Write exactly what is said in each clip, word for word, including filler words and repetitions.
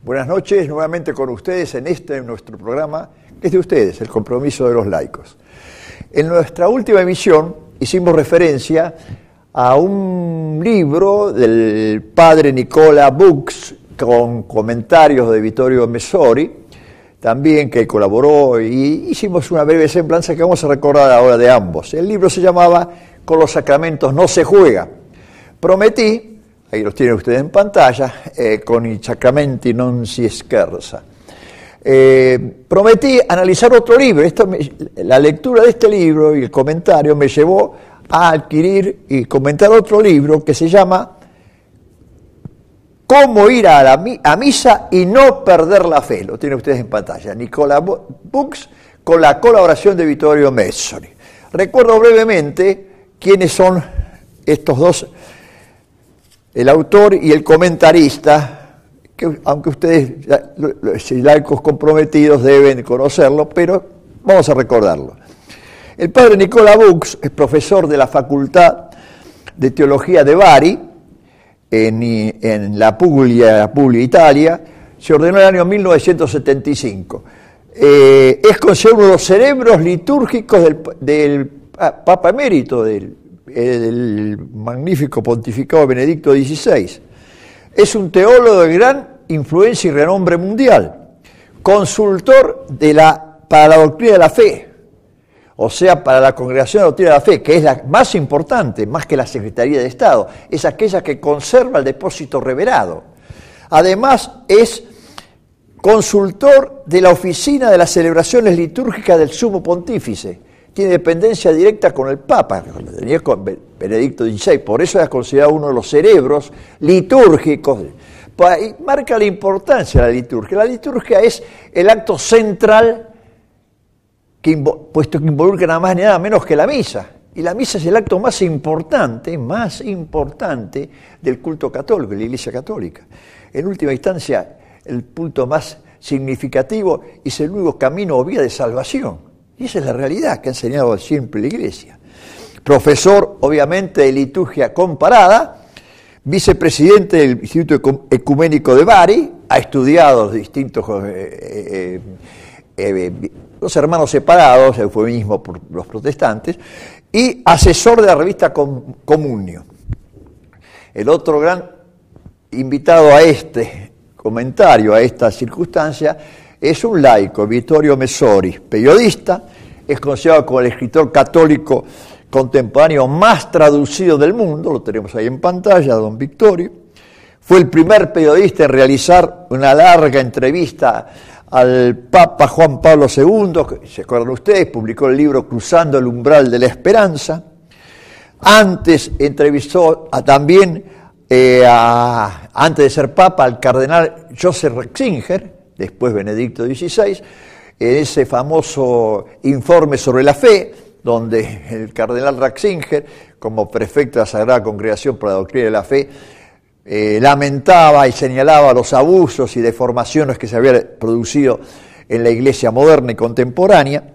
Buenas noches, nuevamente con ustedes en este nuestro programa, que es de ustedes, el compromiso de los laicos. En nuestra última emisión hicimos referencia a un libro del padre Nicola Bux, con comentarios de Vittorio Messori, también que colaboró, y hicimos una breve semblanza que vamos a recordar ahora de ambos. El libro se llamaba Con los sacramentos no se juega. Prometí, ahí los tienen ustedes en pantalla, eh, con i sacramenti non si scherza. Eh, prometí analizar otro libro. Esto me, la lectura de este libro y el comentario me llevó a adquirir y comentar otro libro que se llama Cómo ir a, la, a misa y no perder la fe. Lo tienen ustedes en pantalla. Nicola Bux, con la colaboración de Vittorio Messori. Recuerdo brevemente quiénes son estos dos, el autor y el comentarista, que aunque ustedes, los laicos comprometidos, deben conocerlo, pero vamos a recordarlo. El padre Nicola Bux es profesor de la Facultad de Teología de Bari, en, en la Puglia, Puglia, Italia. Se ordenó en el año mil novecientos setenta y cinco. Eh, es considerado uno de los cerebros litúrgicos del, del Papa Emérito, del, del magnífico pontificado Benedicto dieciséis. Es un teólogo de gran influencia y renombre mundial, consultor de la, para la doctrina de la fe, o sea, para la Congregación de la Doctrina de la Fe, que es la más importante, más que la Secretaría de Estado, es aquella que conserva el depósito revelado. Además, es consultor de la Oficina de las Celebraciones Litúrgicas del Sumo Pontífice. Tiene dependencia directa con el Papa, tenía con Benedicto dieciséis, por eso es considerado uno de los cerebros litúrgicos. Y marca la importancia de la liturgia. La liturgia es el acto central, que, puesto que involucra nada más ni nada menos que la misa. Y la misa es el acto más importante, más importante del culto católico, de la Iglesia Católica. En última instancia, el punto más significativo es el único camino o vía de salvación. Y esa es la realidad que ha enseñado siempre la Iglesia. Profesor, obviamente, de liturgia comparada, vicepresidente del Instituto Ecuménico de Bari, ha estudiado los distintos eh, eh, eh, los hermanos separados, eufemismo por los protestantes, y asesor de la revista Comunio. El otro gran invitado a este comentario, a esta circunstancia, es un laico, Vittorio Messori, periodista, es considerado como el escritor católico contemporáneo más traducido del mundo, lo tenemos ahí en pantalla, don Vittorio. Fue el primer periodista en realizar una larga entrevista al Papa Juan Pablo segundo, que, se acuerdan ustedes, publicó el libro Cruzando el umbral de la esperanza. Antes entrevistó a, también, eh, a, antes de ser Papa, al cardenal Joseph Ratzinger, después Benedicto dieciséis, en ese famoso informe sobre la fe, donde el cardenal Ratzinger, como prefecto de la Sagrada Congregación por la Doctrina de la Fe, eh, lamentaba y señalaba los abusos y deformaciones que se habían producido en la Iglesia moderna y contemporánea.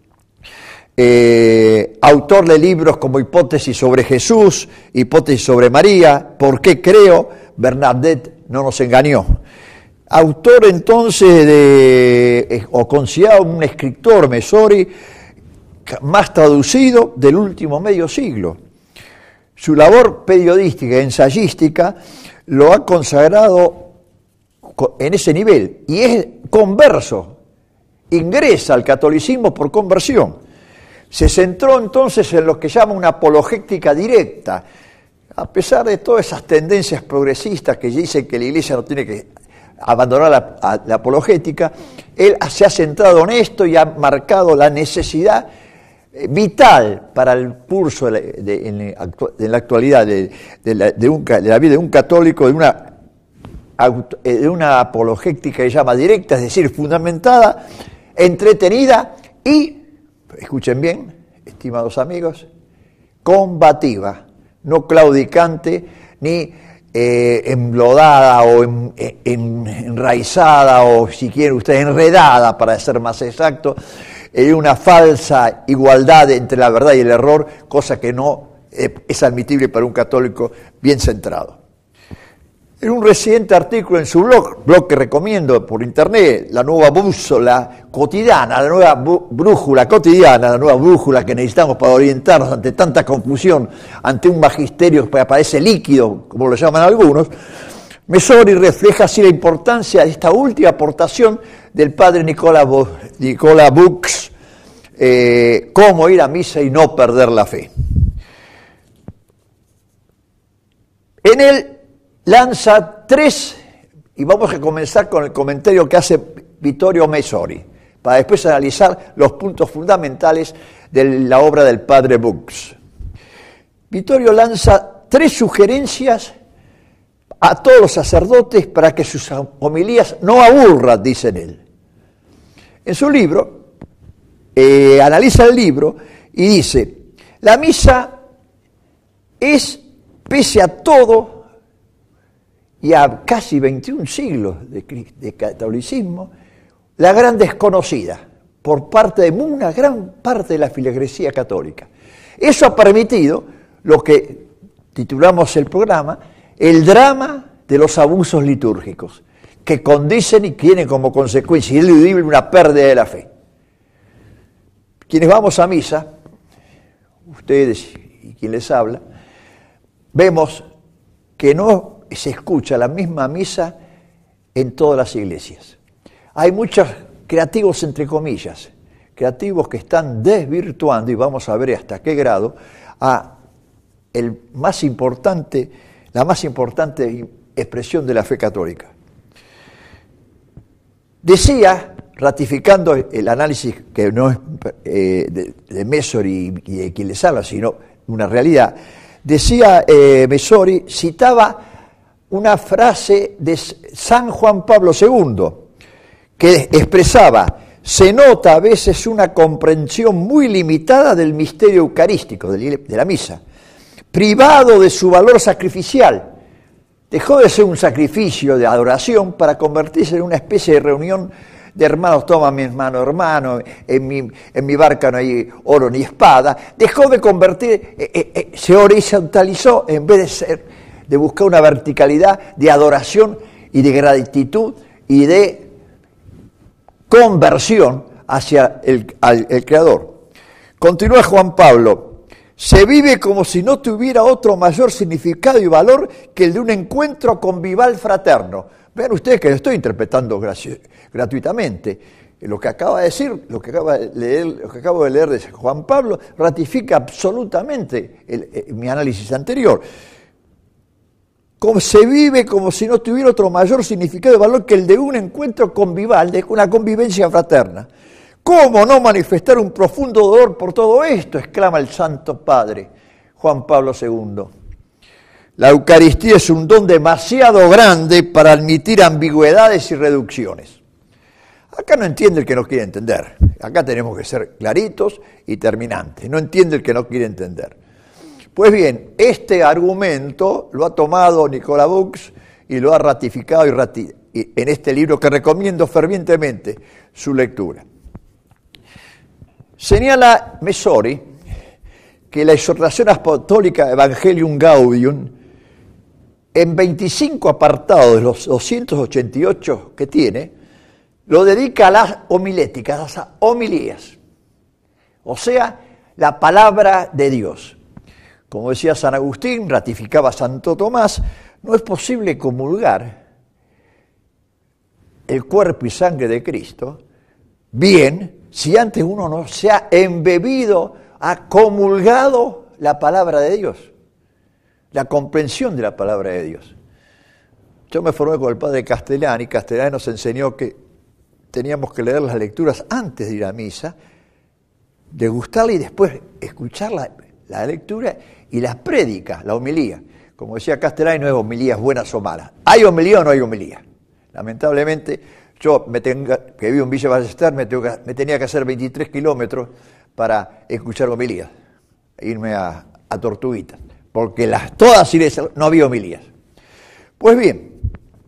Eh, autor de libros como Hipótesis sobre Jesús, Hipótesis sobre María, ¿Por qué creo? Bernadette no nos engañó. Autor entonces de, o considerado un escritor, Messori, más traducido del último medio siglo. Su labor periodística y ensayística lo ha consagrado en ese nivel y es converso, ingresa al catolicismo por conversión. Se centró entonces en lo que llama una apologética directa, a pesar de todas esas tendencias progresistas que dicen que la Iglesia no tiene que abandonar la, la apologética. Él se ha centrado en esto y ha marcado la necesidad vital para el curso de la, de, en, en la actualidad de, de, la, de, un, de la vida de un católico, de una, de una apologética que llama directa, es decir, fundamentada, entretenida y, escuchen bien, estimados amigos, combativa, no claudicante ni eh, emblodada o en, en, enraizada o, si quieren ustedes, enredada, para ser más exacto, en una falsa igualdad entre la verdad y el error, cosa que no es admitible para un católico bien centrado. En un reciente artículo en su blog, blog que recomiendo por internet, la nueva bússola cotidiana, la nueva brújula cotidiana, la nueva brújula que necesitamos para orientarnos ante tanta confusión, ante un magisterio que aparece líquido, como lo llaman algunos, Messori refleja así la importancia de esta última aportación del padre Nicola, Nicola Bux, eh, cómo ir a misa y no perder la fe. En él lanza tres, y vamos a comenzar con el comentario que hace Vittorio Messori, para después analizar los puntos fundamentales de la obra del padre Bux. Vittorio lanza tres sugerencias a todos los sacerdotes para que sus homilías no aburran, dice él. En su libro, eh, analiza el libro y dice, la misa es, pese a todo, y a casi veintiún siglos de, de catolicismo, la gran desconocida por parte de una gran parte de la feligresía católica. Eso ha permitido lo que titulamos el programa, el drama de los abusos litúrgicos, que condicen y tienen como consecuencia ineludible una pérdida de la fe. Quienes vamos a misa, ustedes y quien les habla, vemos que no se escucha la misma misa en todas las iglesias. Hay muchos creativos, entre comillas, creativos que están desvirtuando, y vamos a ver hasta qué grado, a el más importante, la más importante expresión de la fe católica. Decía, ratificando el análisis que no es eh, de, de Messori y de quien les habla, sino una realidad, decía eh, Messori, citaba una frase de San Juan Pablo segundo, que expresaba, se nota a veces una comprensión muy limitada del misterio eucarístico, de la misa, privado de su valor sacrificial. Dejó de ser un sacrificio de adoración para convertirse en una especie de reunión de hermanos, toma mi hermano, hermano, en mi, en mi barca no hay oro ni espada. Dejó de convertir, eh, eh, se horizontalizó en vez de ser... de buscar una verticalidad de adoración y de gratitud y de conversión hacia el, al, el Creador. Continúa Juan Pablo, se vive como si no tuviera otro mayor significado y valor que el de un encuentro convivial fraterno. Vean ustedes que lo estoy interpretando graci- gratuitamente. Lo que acaba de decir, lo que, acaba de leer, lo que acabo de leer de Juan Pablo, ratifica absolutamente el, el, mi análisis anterior. Como se vive como si no tuviera otro mayor significado y valor que el de un encuentro convivial, de una convivencia fraterna. ¿Cómo no manifestar un profundo dolor por todo esto?, exclama el Santo Padre, Juan Pablo segundo. La Eucaristía es un don demasiado grande para admitir ambigüedades y reducciones. Acá no entiende el que no quiere entender. Acá tenemos que ser claritos y terminantes. No entiende el que no quiere entender. Pues bien, este argumento lo ha tomado Nicola Bux y lo ha ratificado y rati- y en este libro que recomiendo fervientemente su lectura. Señala Messori que la exhortación apostólica Evangelium Gaudium, en veinticinco apartados de los doscientos ochenta y ocho que tiene, lo dedica a las homiléticas, a las homilías, o sea, la palabra de Dios. Como decía San Agustín, ratificaba Santo Tomás, no es posible comulgar el cuerpo y sangre de Cristo bien si antes uno no se ha embebido, ha comulgado la palabra de Dios, la comprensión de la palabra de Dios. Yo me formé con el padre Castellani, y Castellani nos enseñó que teníamos que leer las lecturas antes de ir a misa, degustarla y después escuchar la, la lectura y las prédicas, la homilía. Como decía Castellani, no es homilías buenas o malas. ¿Hay homilía o no hay homilía? Lamentablemente, yo me tenga, que vivo en Villa Ballester, me, tengo que, me tenía que hacer veintitrés kilómetros para escuchar homilías, e irme a, a Tortuguita, porque las, todas iglesias no había homilías. Pues bien,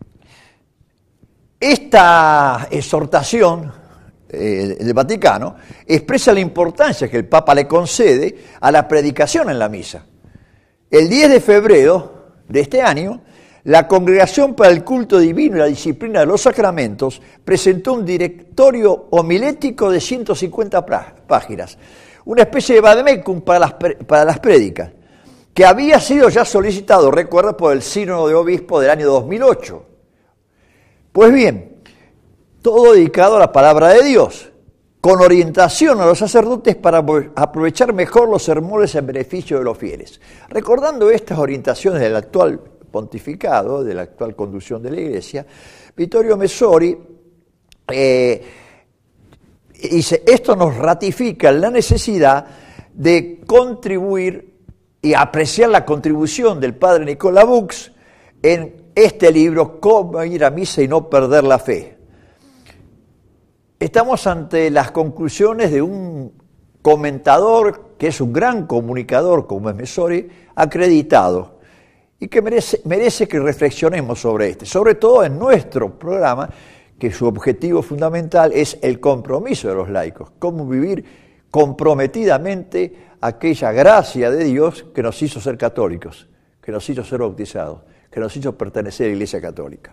esta exhortación eh, del Vaticano expresa la importancia que el Papa le concede a la predicación en la misa. El diez de febrero de este año, la Congregación para el Culto Divino y la Disciplina de los Sacramentos presentó un directorio homilético de ciento cincuenta páginas, una especie de vademecum para las, para las prédicas, que había sido ya solicitado, recuerda, por el Sínodo de Obispos del año dos mil ocho. Pues bien, todo dedicado a la palabra de Dios, con orientación a los sacerdotes para aprovechar mejor los sermones en beneficio de los fieles. Recordando estas orientaciones del actual pontificado, de la actual conducción de la Iglesia, Vittorio Messori eh, dice, esto nos ratifica la necesidad de contribuir y apreciar la contribución del padre Nicola Bux en este libro, Cómo ir a misa y no perder la fe. Estamos ante las conclusiones de un comentador que es un gran comunicador, como es Messori, acreditado, y que merece, merece que reflexionemos sobre este, sobre todo en nuestro programa, que su objetivo fundamental es el compromiso de los laicos, cómo vivir comprometidamente aquella gracia de Dios que nos hizo ser católicos, que nos hizo ser bautizados, que nos hizo pertenecer a la Iglesia Católica.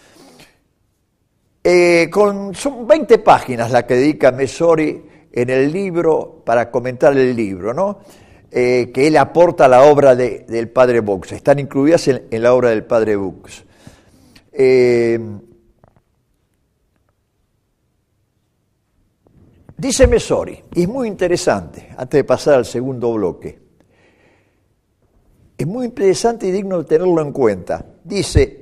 Eh, con, son veinte páginas las que dedica Messori en el libro, para comentar el libro, ¿no? Eh, que él aporta a la obra de, del padre Bux, están incluidas en, en la obra del padre Bux. Eh, dice Messori, y es muy interesante, antes de pasar al segundo bloque, es muy interesante y digno de tenerlo en cuenta. Dice,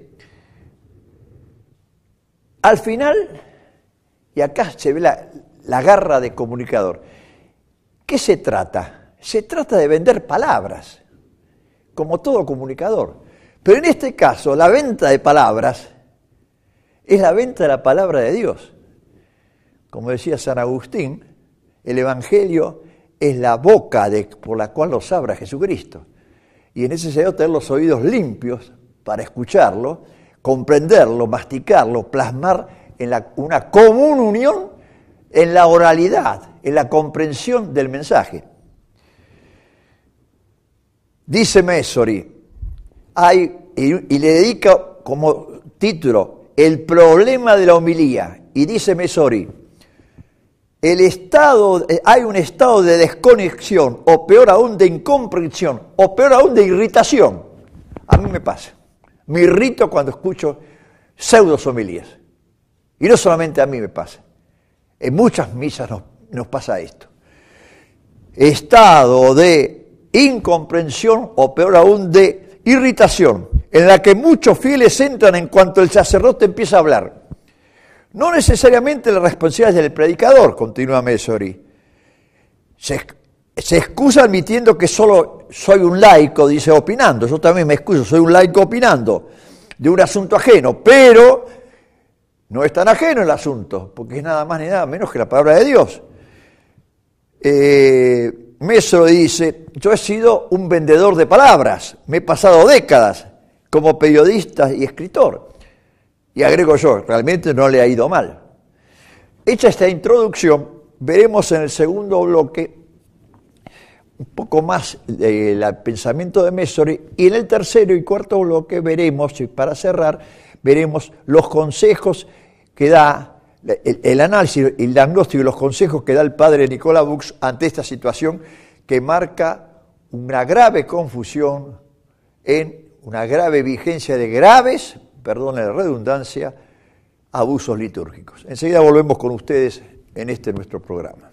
al final, y acá se ve la, la garra de comunicador, ¿qué se trata? Se trata de vender palabras, como todo comunicador. Pero en este caso, la venta de palabras es la venta de la palabra de Dios. Como decía San Agustín, el Evangelio es la boca de, por la cual nos habla Jesucristo. Y es necesario tener los oídos limpios para escucharlo, comprenderlo, masticarlo, plasmar en la, una común unión en la oralidad, en la comprensión del mensaje. Dice Messori, hay, y, y le dedica como título, El problema de la homilía, y dice Messori, el estado, hay un estado de desconexión, o peor aún de incomprensión, o peor aún de irritación. A mí me pasa. Me irrito cuando escucho pseudos homilías. Y no solamente a mí me pasa. En muchas misas nos, nos pasa esto. Estado de incomprensión, o peor aún de irritación, en la que muchos fieles entran en cuanto el sacerdote empieza a hablar. No necesariamente la responsabilidad es del predicador, continúa Messori. Se, se excusa admitiendo que solo soy un laico, dice, opinando. Yo también me excuso, soy un laico opinando de un asunto ajeno, pero no es tan ajeno el asunto, porque es nada más ni nada menos que la palabra de Dios. Eh, Messori dice, yo he sido un vendedor de palabras, me he pasado décadas como periodista y escritor. Y agrego yo, realmente no le ha ido mal. Hecha esta introducción, veremos en el segundo bloque un poco más del pensamiento de Messori, y en el tercero y cuarto bloque veremos, y para cerrar, veremos los consejos que da, el, el análisis, el diagnóstico y los consejos que da el padre Nicola Bux ante esta situación que marca una grave confusión en una grave vigencia de graves, perdón la redundancia, abusos litúrgicos. Enseguida volvemos con ustedes en este nuestro programa.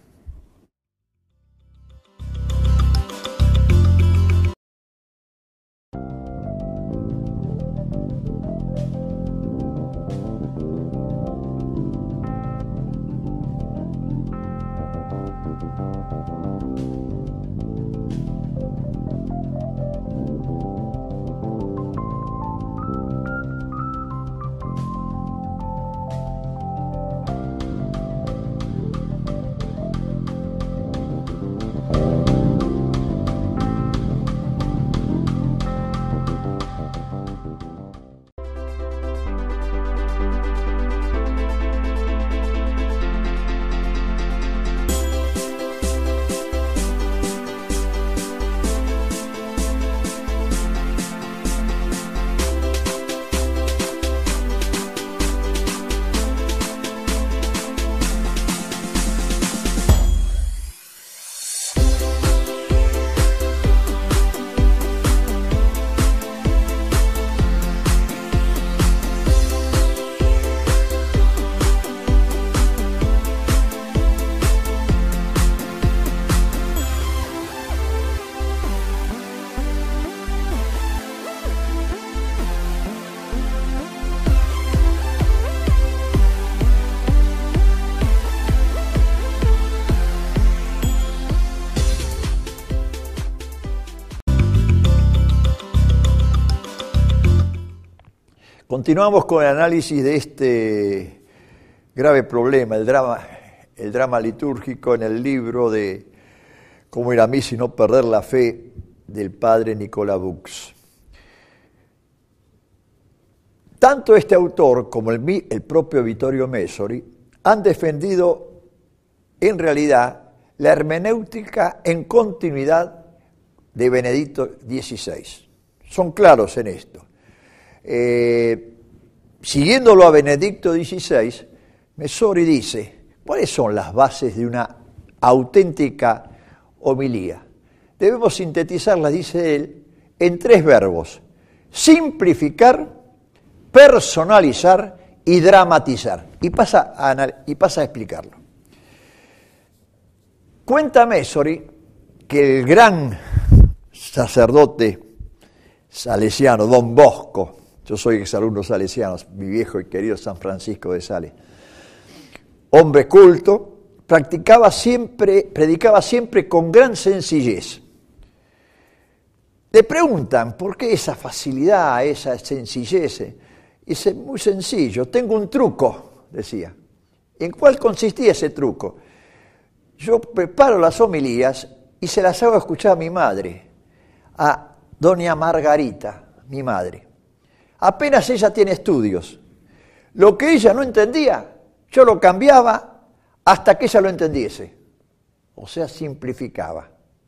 Continuamos con el análisis de este grave problema, el drama, el drama litúrgico en el libro de Cómo ir a misa y no perder la fe del padre Nicolas Bux. Tanto este autor como el, el propio Vittorio Messori han defendido en realidad la hermenéutica en continuidad de Benedicto dieciséis. Son claros en esto. Eh, siguiéndolo a Benedicto dieciséis, Messori dice, ¿cuáles son las bases de una auténtica homilía? Debemos sintetizarlas, dice él, en tres verbos: simplificar, personalizar y dramatizar. Y pasa a, y pasa a explicarlo. Cuenta Messori que el gran sacerdote salesiano, Don Bosco, yo soy exalumno salesiano, mi viejo y querido San Francisco de Sales, hombre culto, practicaba siempre, predicaba siempre con gran sencillez. Le preguntan, ¿por qué esa facilidad, esa sencillez? Dice, muy sencillo, tengo un truco, decía. ¿En cuál consistía ese truco? Yo preparo las homilías y se las hago escuchar a mi madre, a doña Margarita, mi madre. Apenas ella tiene estudios. Lo que ella no entendía, yo lo cambiaba hasta que ella lo entendiese. O sea, simplificaba.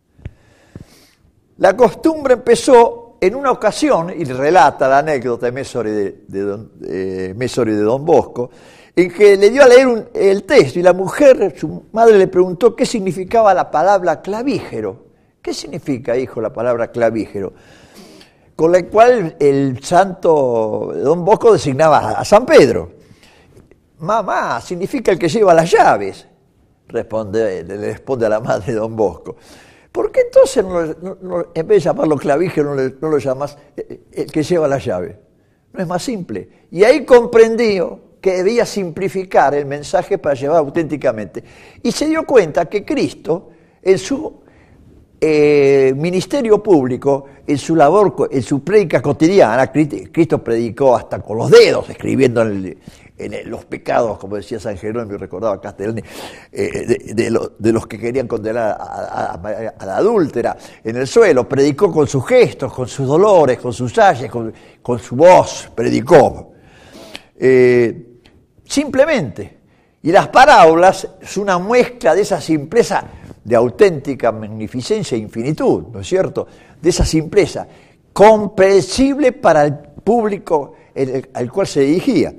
La costumbre empezó en una ocasión, y relata la anécdota de Messori de, de, don, de, Messori de Don Bosco, en que le dio a leer un, el texto y la mujer, su madre, le preguntó qué significaba la palabra clavígero. ¿Qué significa, hijo, la palabra clavígero? Con la cual el santo Don Bosco designaba a San Pedro. Mamá, significa el que lleva las llaves, responde, le responde a la madre de Don Bosco. ¿Por qué entonces, no, no, no, en vez de llamarlo clavígero, no, le, no lo llamas el que lleva las llaves? No es más simple. Y ahí comprendió que debía simplificar el mensaje para llevar auténticamente. Y se dio cuenta que Cristo, en su eh, ministerio público, en su labor, en su prédica cotidiana, Cristo predicó hasta con los dedos, escribiendo en, el, en el, los pecados, como decía San Jerónimo y recordaba Castellani, eh, de, de, lo, de los que querían condenar a, a, a, a la adúltera, en el suelo. Predicó con sus gestos, con sus dolores, con sus ayes, con, con su voz, predicó. Eh, simplemente. Y las parábolas es una muestra de esa simpleza, de auténtica magnificencia e infinitud, ¿no es cierto? De esa simpleza, comprensible para el público el, al cual se dirigía.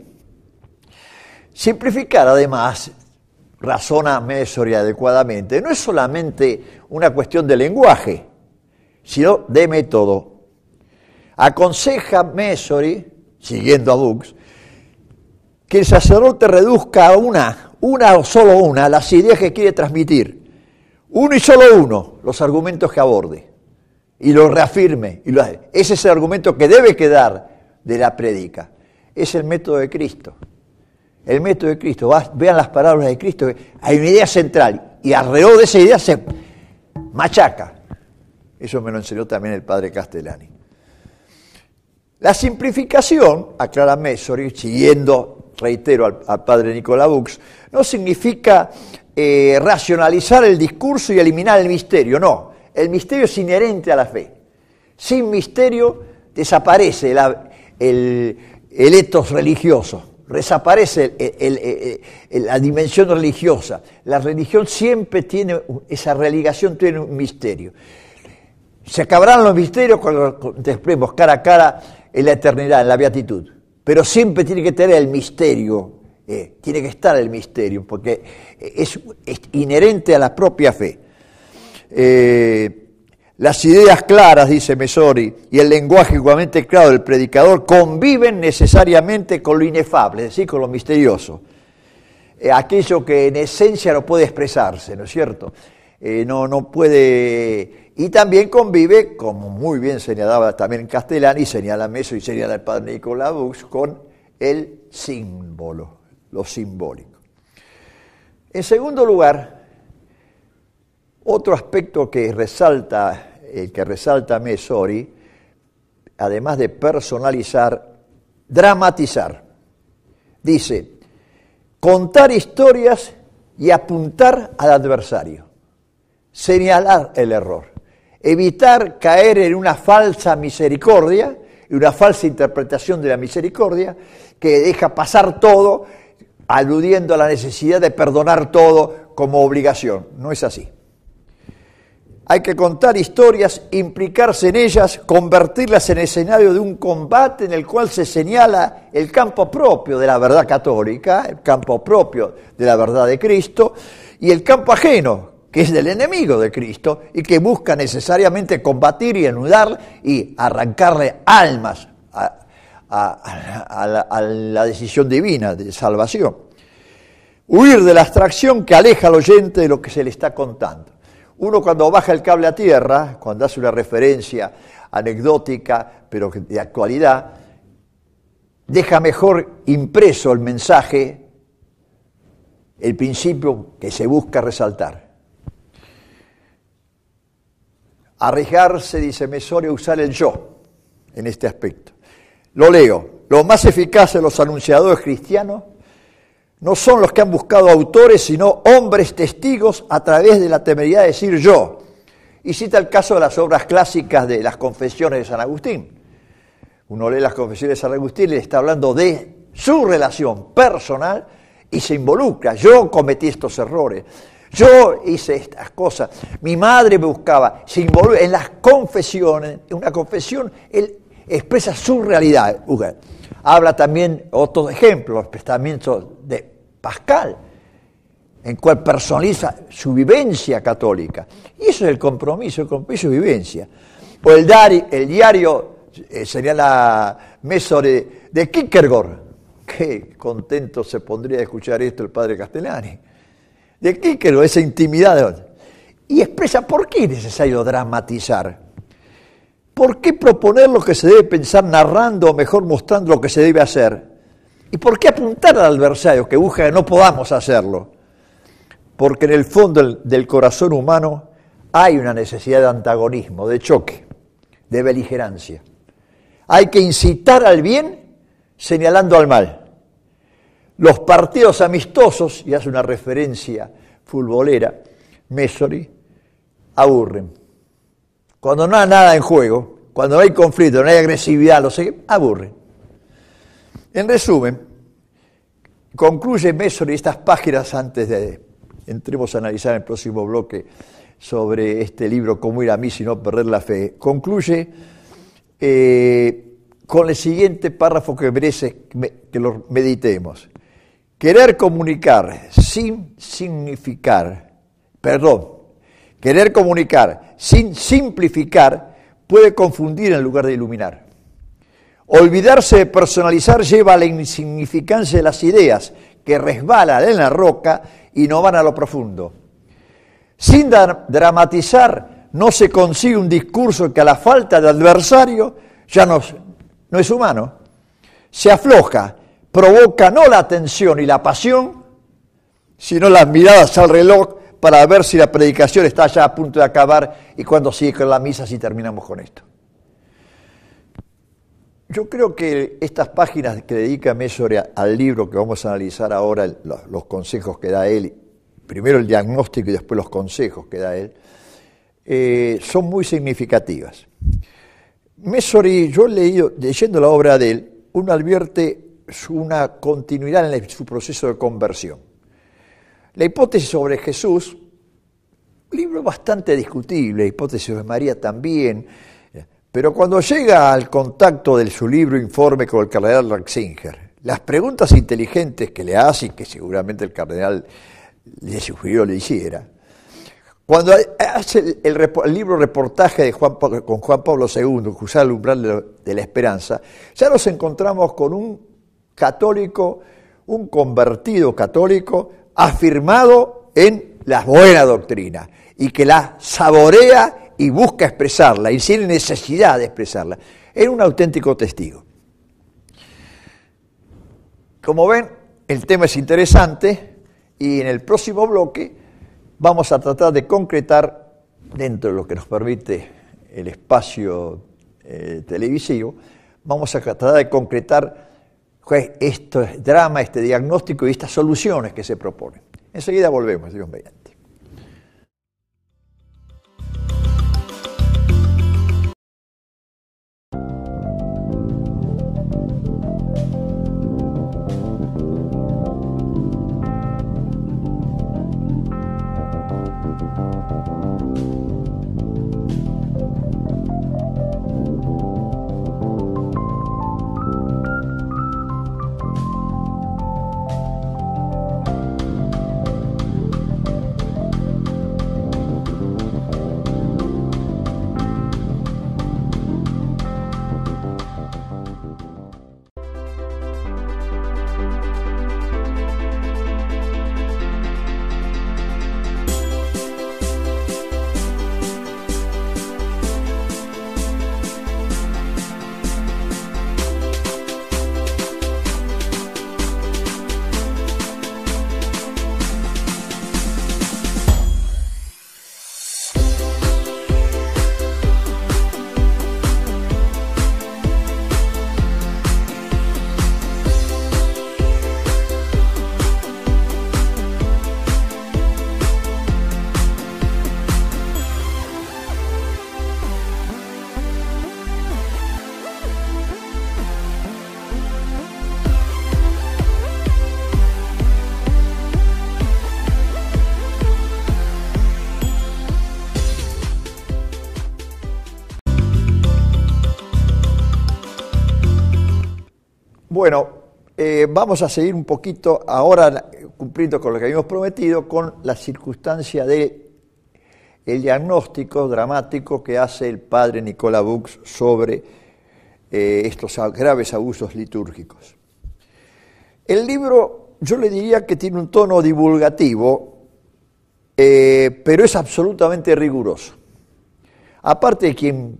Simplificar, además, razona Messori adecuadamente, no es solamente una cuestión de lenguaje, sino de método. Aconseja Messori, siguiendo a Bux, que el sacerdote reduzca a una, una o solo una, las ideas que quiere transmitir. Uno y solo uno, los argumentos que aborde. Y lo reafirme. Y lo, ese es el argumento que debe quedar de la prédica. Es el método de Cristo. El método de Cristo. Va, vean las palabras de Cristo. Hay una idea central. Y alrededor de esa idea se machaca. Eso me lo enseñó también el padre Castellani. La simplificación, aclara Messori, siguiendo, reitero, al, al padre Nicolas Bux, no significa eh, racionalizar el discurso y eliminar el misterio, no. El misterio es inherente a la fe. Sin misterio desaparece la, el, el etos religioso, desaparece el, el, el, el, la dimensión religiosa. La religión siempre tiene, esa religación tiene un misterio. Se acabarán los misterios cuando contemplemos cara a cara en la eternidad, en la beatitud. Pero siempre tiene que tener el misterio, eh, tiene que estar el misterio, porque es, es inherente a la propia fe. Eh, las ideas claras, dice Messori, y el lenguaje igualmente claro del predicador conviven necesariamente con lo inefable, es decir, con lo misterioso. Eh, aquello que en esencia no puede expresarse, ¿no es cierto? Eh, no, no puede... Y también convive, como muy bien señalaba también Castellani, señala Messori y señala el padre Nicolas Bux, con el símbolo, lo simbólico. En segundo lugar, otro aspecto que resalta, eh, que resalta Messori, además de personalizar, dramatizar. Dice, contar historias y apuntar al adversario, señalar el error, evitar caer en una falsa misericordia y una falsa interpretación de la misericordia que deja pasar todo aludiendo a la necesidad de perdonar todo como obligación. No es así. Hay que contar historias, implicarse en ellas, convertirlas en escenario de un combate en el cual se señala el campo propio de la verdad católica, el campo propio de la verdad de Cristo, y el campo ajeno, que es del enemigo de Cristo, y que busca necesariamente combatir y anudar y arrancarle almas a, a, a, la, a la decisión divina de salvación. Huir de la abstracción que aleja al oyente de lo que se le está contando. Uno cuando baja el cable a tierra, cuando hace una referencia anecdótica, pero de actualidad, deja mejor impreso el mensaje, el principio que se busca resaltar. Arriesgarse, dice Messori, a usar el yo en este aspecto. Lo leo. Lo más eficaz de los anunciadores cristianos no son los que han buscado autores, sino hombres testigos a través de la temeridad de decir yo. Y cita el caso de las obras clásicas de las confesiones de San Agustín. Uno lee las confesiones de San Agustín y le está hablando de su relación personal y se involucra. Yo cometí estos errores, yo hice estas cosas, mi madre me buscaba. Se involucra en las confesiones. En una confesión él expresa su realidad. Habla también, otros ejemplos, los testamentos de Pascal, en cual personaliza su vivencia católica. Y eso es el compromiso, el compromiso de vivencia. O el, diario, el diario eh, señala Messori de, de Kierkegaard. Qué contento se pondría de escuchar esto el padre Castellani. De Kierkegaard, esa intimidad. Y expresa por qué es necesario dramatizar. ¿Por qué proponer lo que se debe pensar narrando o mejor mostrando lo que se debe hacer? ¿Y por qué apuntar al adversario que busca que no podamos hacerlo? Porque en el fondo del, del corazón humano hay una necesidad de antagonismo, de choque, de beligerancia. Hay que incitar al bien señalando al mal. Los partidos amistosos, y hace una referencia futbolera, Messori, aburren. Cuando no hay nada en juego, cuando no hay conflicto, no hay agresividad, lo sé, aburre. En resumen, concluye Messori estas páginas antes de entremos a analizar en el próximo bloque sobre este libro, Cómo ir a mí sin no perder la fe. Concluye eh, con el siguiente párrafo que merece que lo meditemos. Querer comunicar sin significar, perdón, querer comunicar sin simplificar puede confundir en lugar de iluminar. Olvidarse de personalizar lleva a la insignificancia de las ideas que resbalan en la roca y no van a lo profundo. Sin dramatizar no se consigue un discurso que a la falta de adversario ya no, no es humano. Se afloja, provoca no la atención y la pasión, sino las miradas al reloj para ver si la predicación está ya a punto de acabar y cuando sigue con la misa si terminamos con esto. Yo creo que estas páginas que dedica Messori al libro que vamos a analizar ahora, los, los consejos que da él, primero el diagnóstico y después los consejos que da él, eh, son muy significativas. Messori, yo he leído, leyendo la obra de él, uno advierte una continuidad en su proceso de conversión. La hipótesis sobre Jesús, un libro bastante discutible, la hipótesis de María también, pero cuando llega al contacto de su libro Informe con el cardenal Ratzinger, las preguntas inteligentes que le hace y que seguramente el cardenal le sugirió le hiciera, cuando hace el, el, el libro reportaje de Juan, con Juan Pablo segundo, Cruzar el umbral de, de la esperanza, ya nos encontramos con un católico, un convertido católico, afirmado en la buena doctrina y que la saborea y busca expresarla y sin necesidad de expresarla. Era un auténtico testigo. Como ven, el tema es interesante y en el próximo bloque vamos a tratar de concretar, dentro de lo que nos permite el espacio eh, televisivo, vamos a tratar de concretar este drama, este diagnóstico y estas soluciones que se proponen. Enseguida volvemos, Dios mediante. Bueno, eh, vamos a seguir un poquito ahora, cumpliendo con lo que habíamos prometido, con la circunstancia de el diagnóstico dramático que hace el padre Nicolas Bux sobre eh, estos graves abusos litúrgicos. El libro, yo le diría que tiene un tono divulgativo, eh, pero es absolutamente riguroso. Aparte de quien,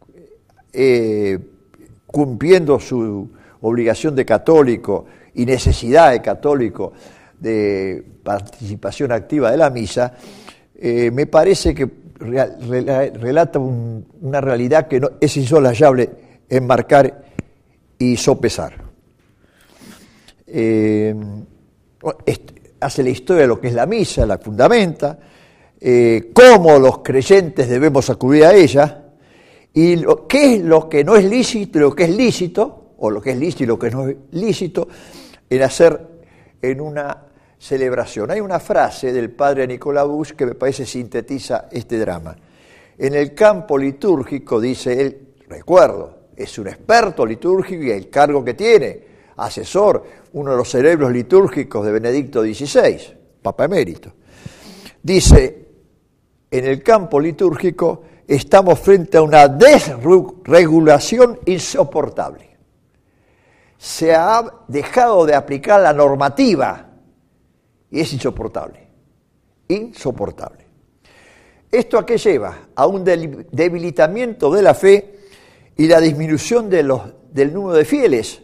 eh, cumpliendo su obligación de católico y necesidad de católico de participación activa de la misa, eh, me parece que real, real, relata un, una realidad que no, es insolayable enmarcar y sopesar. Eh, este, hace la historia de lo que es la misa, la fundamenta, eh, cómo los creyentes debemos acudir a ella, y lo, qué es lo que no es lícito y lo que es lícito, o lo que es lícito y lo que no es lícito, en hacer en una celebración. Hay una frase del padre Nicolas Bux que me parece sintetiza este drama. En el campo litúrgico, dice él, recuerdo, es un experto litúrgico y el cargo que tiene, asesor, uno de los cerebros litúrgicos de Benedicto dieciséis, Papa Emérito. Dice, en el campo litúrgico estamos frente a una desregulación insoportable. Se ha dejado de aplicar la normativa y es insoportable, insoportable. ¿Esto a qué lleva? A un debilitamiento de la fe y la disminución de los, del número de fieles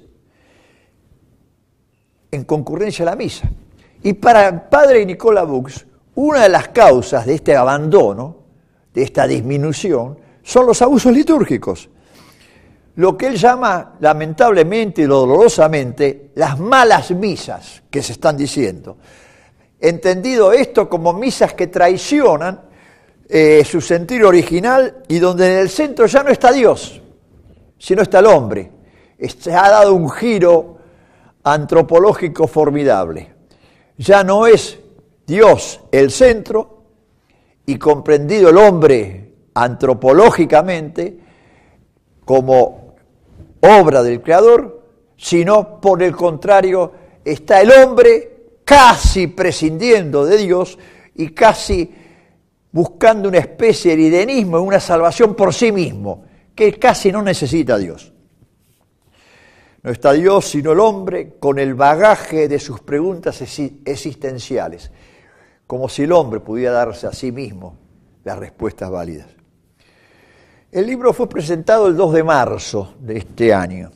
en concurrencia a la misa. Y para el padre Nicolas Bux, una de las causas de este abandono, de esta disminución, son los abusos litúrgicos. Lo que él llama, lamentablemente y dolorosamente, las malas misas que se están diciendo. Entendido esto como misas que traicionan eh, su sentido original y donde en el centro ya no está Dios, sino está el hombre. Se ha dado un giro antropológico formidable. Ya no es Dios el centro y comprendido el hombre antropológicamente como obra del Creador, sino por el contrario está el hombre casi prescindiendo de Dios y casi buscando una especie de idealismo, una salvación por sí mismo, que casi no necesita a Dios. No está Dios sino el hombre con el bagaje de sus preguntas existenciales, como si el hombre pudiera darse a sí mismo las respuestas válidas. El libro fue presentado el dos de marzo de este año.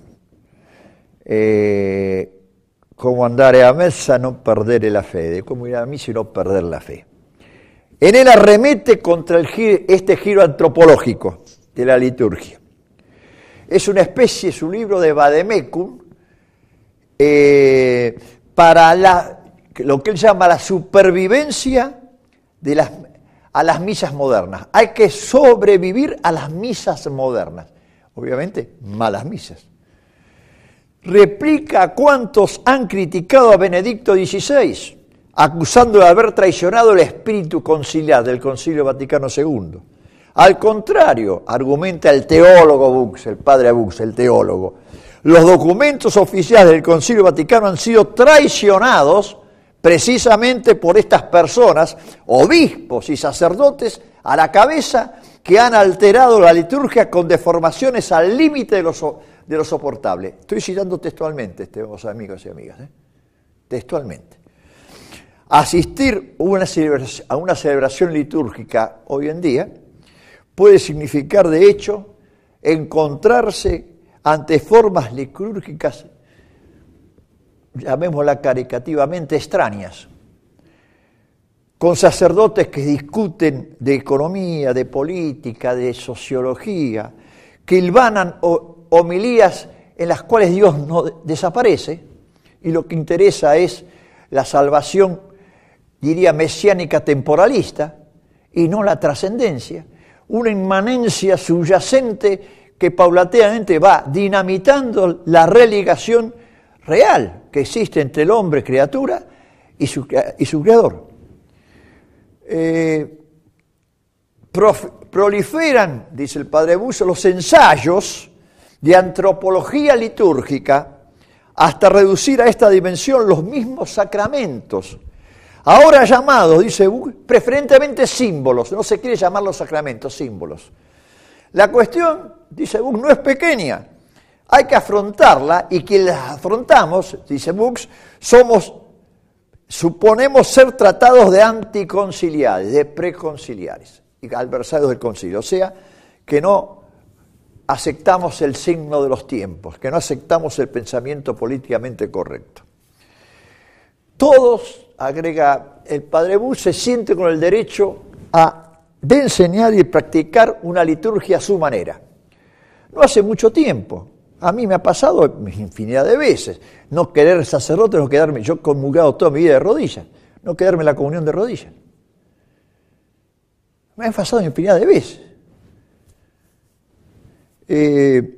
Eh, Cómo andare a messa, no perdere la fede. Cómo ir a misa y no perder la fe. En él arremete contra el giro, este giro antropológico de la liturgia. Es una especie, es un libro de vademecum, eh, para la, lo que él llama la supervivencia de las, a las misas modernas. Hay que sobrevivir a las misas modernas. Obviamente, malas misas. Replica a cuantos han criticado a Benedicto dieciséis, acusándolo de haber traicionado el espíritu conciliar del Concilio Vaticano segundo. Al contrario, argumenta el teólogo Bux, el padre Bux, el teólogo, los documentos oficiales del Concilio Vaticano han sido traicionados precisamente por estas personas, obispos y sacerdotes a la cabeza, que han alterado la liturgia con deformaciones al límite de lo, so, de lo soportable. Estoy citando textualmente, estimados amigos y amigas, ¿eh? Textualmente. Asistir a una, celebración, a una celebración litúrgica hoy en día puede significar, de hecho, encontrarse ante formas litúrgicas, llamémoslas caricativamente, extrañas, con sacerdotes que discuten de economía, de política, de sociología, que hilvanan homilías en las cuales Dios no desaparece, y lo que interesa es la salvación, diría, mesiánica temporalista, y no la trascendencia, una inmanencia subyacente que paulatinamente va dinamitando la religación real que existe entre el hombre, criatura, y su, y su creador. Eh, prof, proliferan, dice el padre Buso, los ensayos de antropología litúrgica hasta reducir a esta dimensión los mismos sacramentos, ahora llamados, dice Buso, preferentemente símbolos, no se quiere llamar los sacramentos, símbolos. La cuestión, dice Buso, no es pequeña, hay que afrontarla, y quienes la afrontamos, dice Buso, somos suponemos ser tratados de anticonciliares, de preconciliares, y adversarios del concilio. O sea, que no aceptamos el signo de los tiempos, que no aceptamos el pensamiento políticamente correcto. Todos, agrega el padre Buss, se sienten con el derecho a, de enseñar y practicar una liturgia a su manera. No hace mucho tiempo. A mí me ha pasado infinidad de veces no querer sacerdote, no quedarme, yo he comulgado toda mi vida de rodillas, no quedarme en la comunión de rodillas. Me ha pasado infinidad de veces. Eh,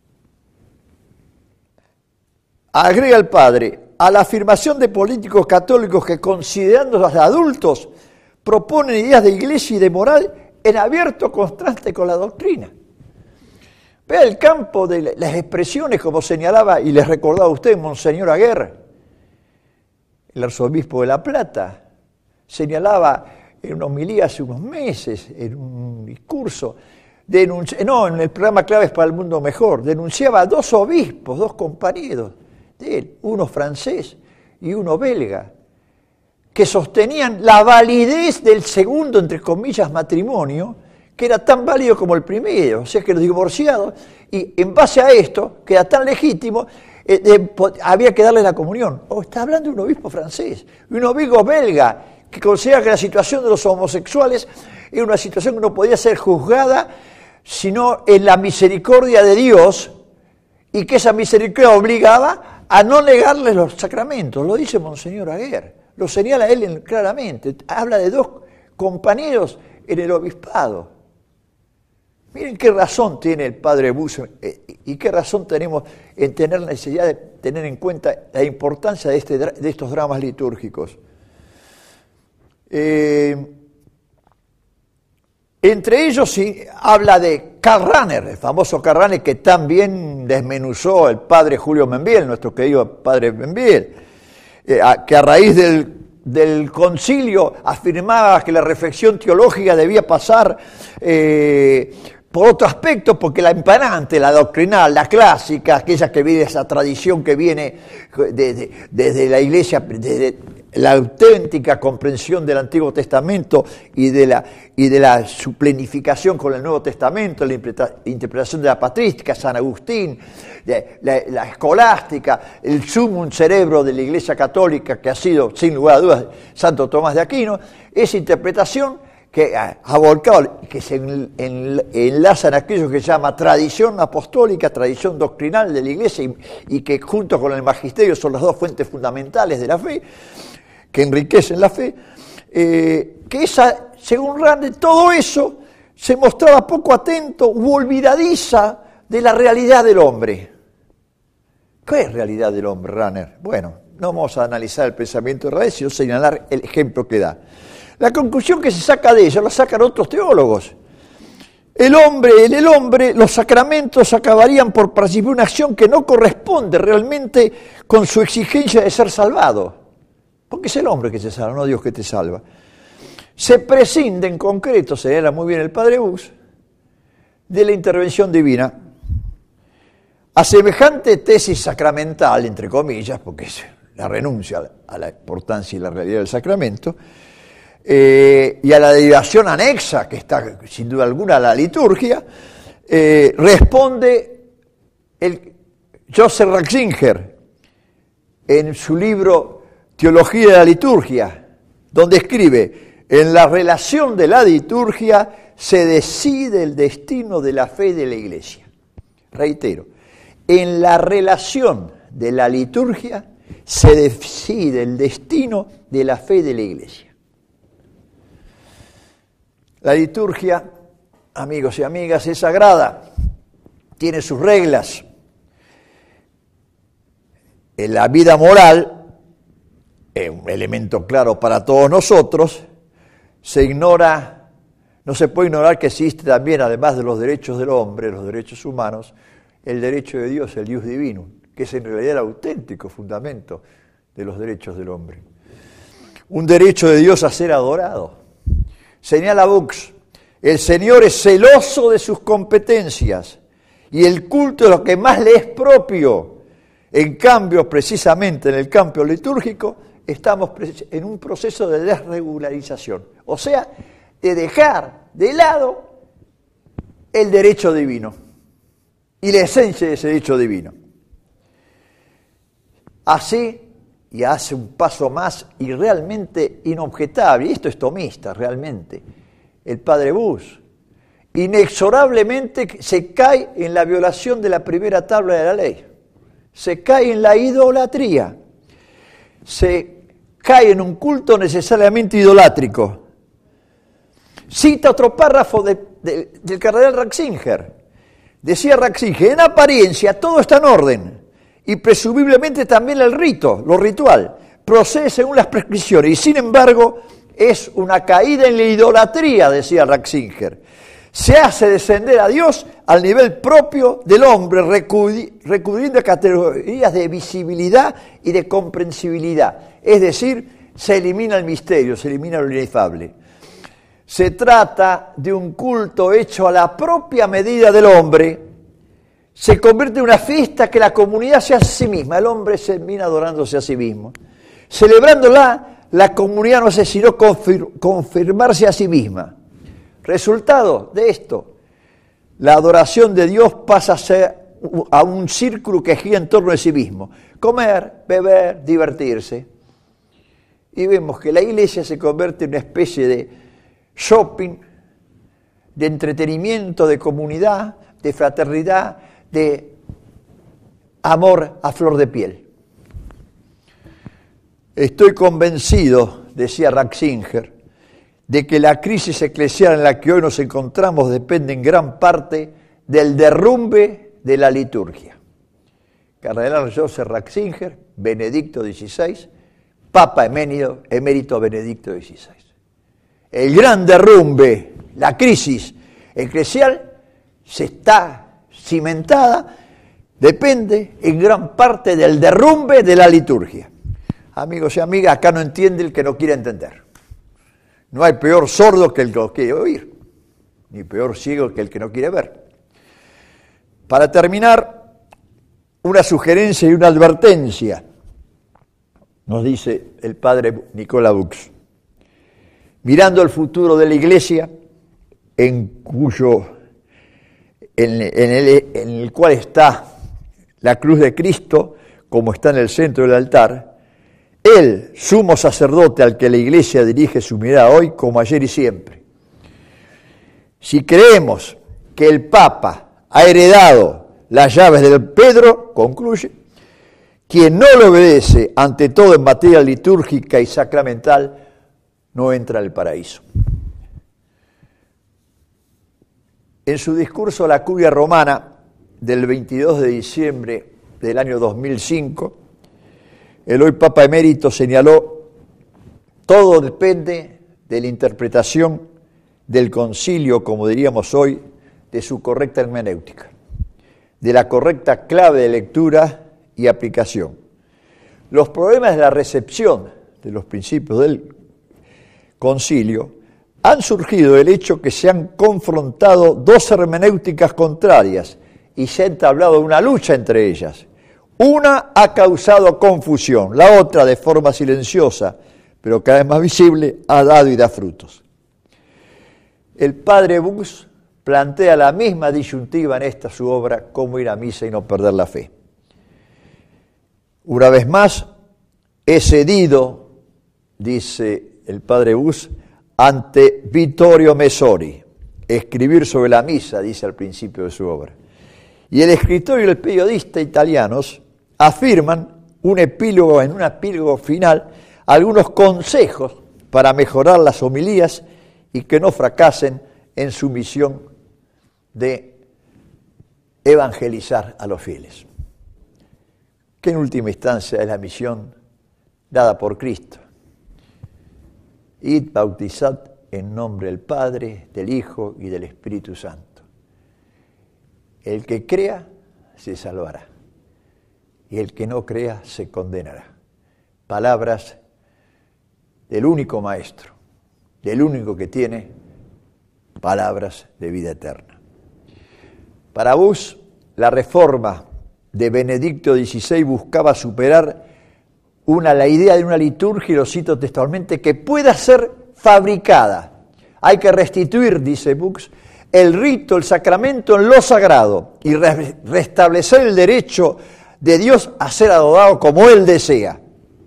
agrega el padre, a la afirmación de políticos católicos que, considerándolos adultos, proponen ideas de iglesia y de moral en abierto contraste con la doctrina. Vea el campo de las expresiones, como señalaba y les recordaba a usted Monseñor Aguer, el arzobispo de La Plata, señalaba en una homilía hace unos meses, en un discurso, denunci- no, en el programa Claves para el Mundo Mejor, denunciaba a dos obispos, dos compañeros de él, uno francés y uno belga, que sostenían la validez del segundo, entre comillas, matrimonio, que era tan válido como el primero, o sea que los divorciados, y en base a esto, que era tan legítimo, eh, de, había que darle la comunión. O está hablando de un obispo francés, un obispo belga, que considera que la situación de los homosexuales era una situación que no podía ser juzgada, sino en la misericordia de Dios, y que esa misericordia obligaba a no negarles los sacramentos. Lo dice Monseñor Aguer, lo señala él claramente, habla de dos compañeros en el obispado. Miren qué razón tiene el padre Buss y qué razón tenemos en tener la necesidad de tener en cuenta la importancia de, este, de estos dramas litúrgicos. Eh, entre ellos sí, habla de Karl Rahner, el famoso Karl Rahner que también desmenuzó el padre Julio Membiel, nuestro querido padre Membiel, eh, a, que a raíz del del concilio afirmaba que la reflexión teológica debía pasar eh, por otro aspecto, porque la imperante, la doctrinal, la clásica, aquella que viene de esa tradición que viene desde de, de, de la Iglesia, desde la auténtica comprensión del Antiguo Testamento y de la, y de la su plenificación con el Nuevo Testamento, la interpretación de la patrística, San Agustín, la, la escolástica, el sumum cerebro de la Iglesia Católica, que ha sido, sin lugar a dudas, Santo Tomás de Aquino, esa interpretación que ha volcado, que se en, en, enlazan aquello que se llama tradición apostólica, tradición doctrinal de la Iglesia, y, y que junto con el magisterio son las dos fuentes fundamentales de la fe, que enriquecen la fe, eh, que esa, según Rahner, todo eso se mostraba poco atento u olvidadiza de la realidad del hombre. ¿Qué es realidad del hombre, Rahner? Bueno, no vamos a analizar el pensamiento de Rahner, sino señalar el ejemplo que da. La conclusión que se saca de ella la sacan otros teólogos. El hombre, en el hombre, los sacramentos acabarían por participar una acción que no corresponde realmente con su exigencia de ser salvado. Porque es el hombre que te salva, no Dios que te salva. Se prescinde en concreto, señala muy bien el padre Bux, de la intervención divina. A semejante tesis sacramental, entre comillas, porque es la renuncia a la importancia y la realidad del sacramento, eh, y a la derivación anexa, que está sin duda alguna a la liturgia, eh, responde el Joseph Ratzinger en su libro Teología de la Liturgia, donde escribe: en la relación de la liturgia se decide el destino de la fe de la Iglesia. Reitero, en la relación de la liturgia se decide el destino de la fe de la Iglesia. La liturgia, amigos y amigas, es sagrada, tiene sus reglas. En la vida moral, es un elemento claro para todos nosotros, se ignora, no se puede ignorar que existe también, además de los derechos del hombre, los derechos humanos, el derecho de Dios, el ius divinum, que es en realidad el auténtico fundamento de los derechos del hombre. Un derecho de Dios a ser adorado. Señala Bux, el Señor es celoso de sus competencias y el culto es lo que más le es propio. En cambio, precisamente en el campo litúrgico, estamos en un proceso de desregularización, o sea, de dejar de lado el derecho divino y la esencia de ese derecho divino. Así, y hace un paso más y realmente inobjetable, y esto es tomista realmente, el padre Bus, inexorablemente se cae en la violación de la primera tabla de la ley, se cae en la idolatría, se cae en un culto necesariamente idolátrico. Cita otro párrafo de, de, del cardenal Ratzinger. Decía Ratzinger, en apariencia todo está en orden, y presumiblemente también el rito, lo ritual, procede según las prescripciones, y sin embargo es una caída en la idolatría, decía Ratzinger. Se hace descender a Dios al nivel propio del hombre, recurriendo a categorías de visibilidad y de comprensibilidad. Es decir, se elimina el misterio, se elimina lo inefable. Se trata de un culto hecho a la propia medida del hombre. Se convierte en una fiesta que la comunidad se hace a sí misma. El hombre se termina adorándose a sí mismo. Celebrándola, la comunidad no hace sino confir- confirmarse a sí misma. Resultado de esto, la adoración de Dios pasa a ser a un círculo que gira en torno de sí mismo. Comer, beber, divertirse. Y vemos que la iglesia se convierte en una especie de shopping, de entretenimiento, de comunidad, de fraternidad, de amor a flor de piel. Estoy convencido, decía Ratzinger, de que la crisis eclesial en la que hoy nos encontramos depende en gran parte del derrumbe de la liturgia. Cardenal Joseph Ratzinger, Benedicto dieciséis, Papa emérito, emérito Benedicto dieciséis. El gran derrumbe, la crisis eclesial, se está cimentada, depende en gran parte del derrumbe de la liturgia. Amigos y amigas, acá no entiende el que no quiere entender. No hay peor sordo que el que no quiere oír, ni peor ciego que el que no quiere ver. Para terminar, una sugerencia y una advertencia, nos dice el padre Nicola Bux. Mirando el futuro de la Iglesia, en cuyo, en, en, el, en el cual está la cruz de Cristo, como está en el centro del altar, el sumo sacerdote al que la Iglesia dirige su mirada hoy, como ayer y siempre, Si creemos que el Papa ha heredado las llaves del Pedro, concluye, quien no le obedece ante todo en materia litúrgica y sacramental, no entra al paraíso. En su discurso a la Curia Romana del veintidós de diciembre del año dos mil cinco, el hoy Papa Emérito señaló: todo depende de la interpretación del concilio, como diríamos hoy, de su correcta hermenéutica, de la correcta clave de lectura y aplicación. Los problemas de la recepción de los principios del concilio han surgido del hecho que se han confrontado dos hermenéuticas contrarias y se ha entablado una lucha entre ellas. Una ha causado confusión, la otra, de forma silenciosa, pero cada vez más visible, ha dado y da frutos. El padre Buß plantea la misma disyuntiva en esta su obra, Cómo ir a misa y no perder la fe. Una vez más, he cedido, dice el padre Buß, ante Vittorio Messori, escribir sobre la misa, dice al principio de su obra. Y el escritor y el periodista italianos afirman un epílogo, en un epílogo final, algunos consejos para mejorar las homilías y que no fracasen en su misión de evangelizar a los fieles, que en última instancia es la misión dada por Cristo. Id, bautizad en nombre del Padre, del Hijo y del Espíritu Santo. El que crea se salvará y el que no crea se condenará. Palabras del único Maestro, del único que tiene palabras de vida eterna. Para Buß, la reforma de Benedicto dieciséis buscaba superar una, la idea de una liturgia, y lo cito textualmente, que pueda ser fabricada. Hay que restituir, dice Buß, el rito, el sacramento en lo sagrado y re- restablecer el derecho de Dios a ser adorado como Él desea.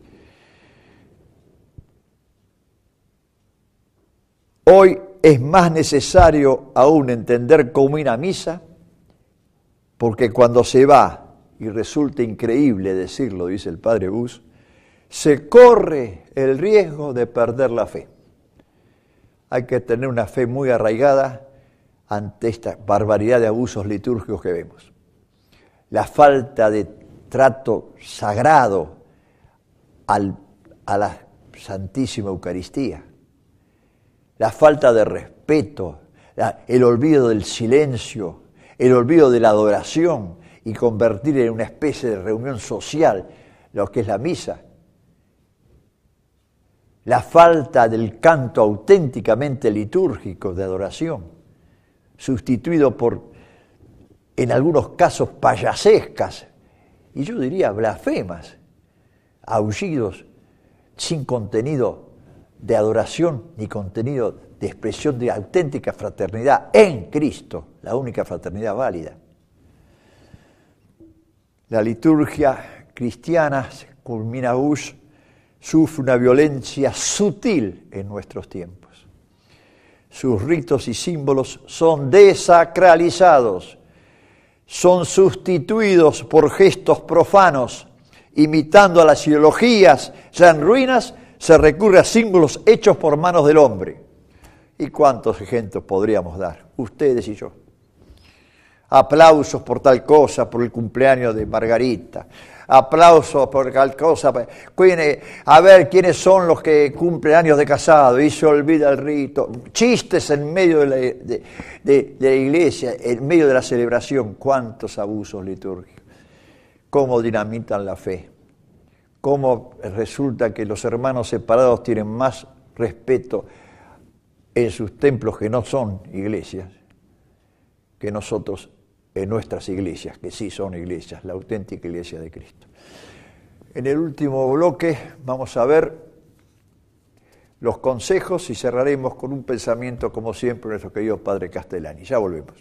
Hoy es más necesario aún entender cómo ir a misa, porque cuando se va, y resulta increíble decirlo, dice el padre Buß, se corre el riesgo de perder la fe. Hay que tener una fe muy arraigada ante esta barbaridad de abusos litúrgicos que vemos. La falta de trato sagrado al, a la Santísima Eucaristía, la falta de respeto, la, el olvido del silencio, el olvido de la adoración y convertir en una especie de reunión social lo que es la misa. La falta del canto auténticamente litúrgico de adoración, sustituido por, en algunos casos, payasescas, y yo diría blasfemas, aullidos sin contenido de adoración ni contenido de expresión de auténtica fraternidad en Cristo, la única fraternidad válida. La liturgia cristiana, culmina Buß, sufre una violencia sutil en nuestros tiempos. Sus ritos y símbolos son desacralizados, son sustituidos por gestos profanos, imitando a las ideologías ya en ruinas, se recurre a símbolos hechos por manos del hombre. ¿Y cuántos ejemplos podríamos dar? Ustedes y yo. Aplausos por tal cosa, por el cumpleaños de Margarita. Aplausos por tal cosa. A ver quiénes son los que cumplen años de casado y se olvida el rito. Chistes en medio de la, de, de, de la iglesia, en medio de la celebración. Cuántos abusos litúrgicos. Cómo dinamitan la fe. Cómo resulta que los hermanos separados tienen más respeto en sus templos, que no son iglesias, que nosotros en nuestras iglesias, que sí son iglesias, la auténtica iglesia de Cristo. En el último bloque vamos a ver los consejos y cerraremos con un pensamiento, como siempre, de nuestro querido Padre Castellani. Ya volvemos.